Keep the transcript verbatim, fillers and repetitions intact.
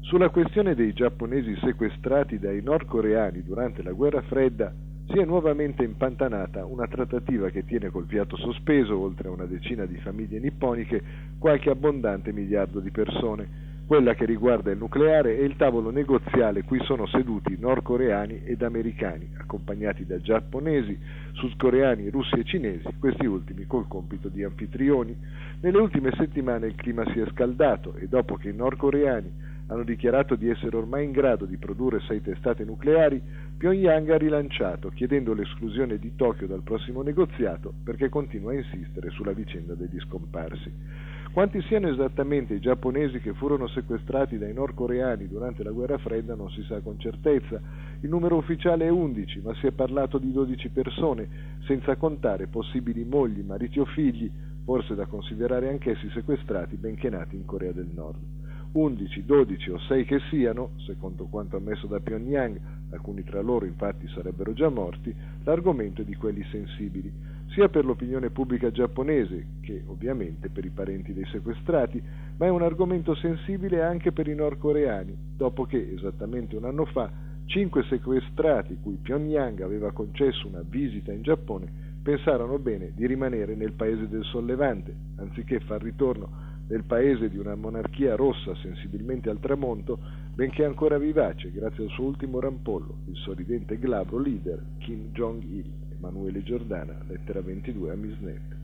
Sulla questione dei giapponesi sequestrati dai nordcoreani durante la guerra fredda si è nuovamente impantanata una trattativa che tiene col fiato sospeso, oltre a una decina di famiglie nipponiche, qualche abbondante miliardo di persone, quella che riguarda il nucleare e il tavolo negoziale cui sono seduti nordcoreani ed americani, accompagnati da giapponesi, sudcoreani, russi e cinesi, questi ultimi col compito di anfitrioni. Nelle ultime settimane il clima si è scaldato e dopo che i nordcoreani hanno dichiarato di essere ormai in grado di produrre sei testate nucleari, Pyongyang ha rilanciato, chiedendo l'esclusione di Tokyo dal prossimo negoziato perché continua a insistere sulla vicenda degli scomparsi. Quanti siano esattamente i giapponesi che furono sequestrati dai nordcoreani durante la guerra fredda non si sa con certezza. Il numero ufficiale è undici, ma si è parlato di dodici persone, senza contare possibili mogli, mariti o figli, forse da considerare anch'essi sequestrati benché nati in Corea del Nord. undici, dodici o sei che siano, secondo quanto ammesso da Pyongyang, alcuni tra loro infatti sarebbero già morti, l'argomento è di quelli sensibili, sia per l'opinione pubblica giapponese che ovviamente per i parenti dei sequestrati, ma è un argomento sensibile anche per i nordcoreani, dopo che, esattamente un anno fa, cinque sequestrati cui Pyongyang aveva concesso una visita in Giappone pensarono bene di rimanere nel paese del sollevante, anziché far ritorno nel paese di una monarchia rossa sensibilmente al tramonto, benché ancora vivace grazie al suo ultimo rampollo, il sorridente e glabro leader Kim Jong-il. Emanuele Giordana, lettera ventidue a Misnet.